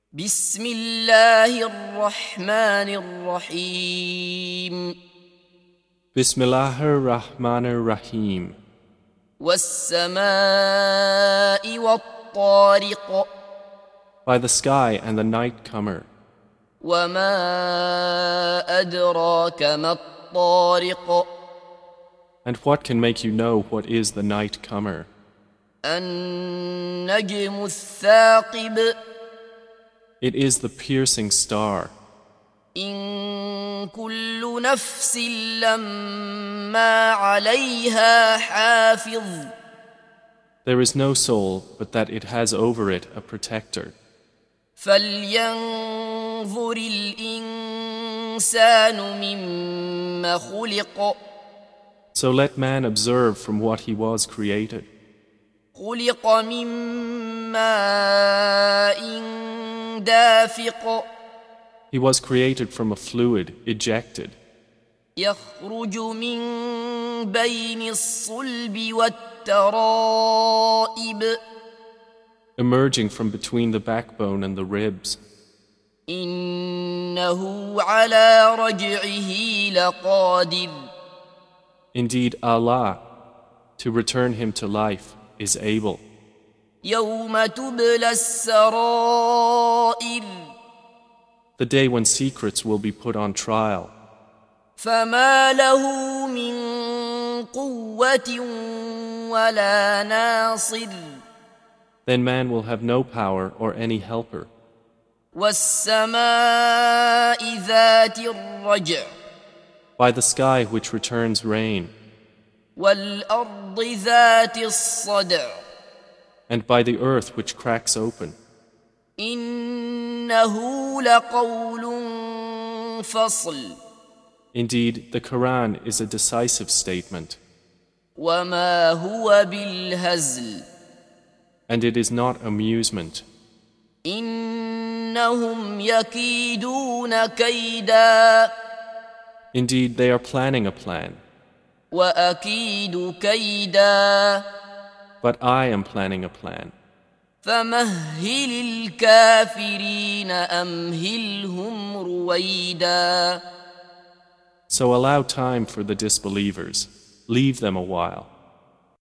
بسم الله الرحمن الرحيم Bismillahir Rahmanir Rahim. والسماء والطارق By the sky and the night comer. وما أدراك ما الطارق And what can make you know what is the night comer? النجم الثاقب It is the piercing star. إن كل نفس لما عليها حافظ There is no soul but that it has over it a protector. فلينظر الإنسان مما خلق So let man observe from what he was created. خلق من ماء دافق He was created from a fluid ejected, يخرج من بين الصلب والترائب emerging from between the backbone and the ribs. إنه على رجعه لقادر Indeed, Allah, to return him to life, is able. يوم تبلى السرائر The day when secrets will be put on trial. فما له من قوة ولا ناصر Then man will have no power or any helper. والسماء ذات الرجع By the sky which returns rain, والأرض ذات الصدع and by the earth which cracks open. إنه لقول فصل Indeed, the Quran is a decisive statement, وما هو بالهزل and it is not amusement. إنهم يكيدون كيدا Indeed, they are planning a plan, وأكيد كيدا but I am planning a plan. فمهل الكافرين أمهلهم رويدا So allow time for the disbelievers. Leave them a while.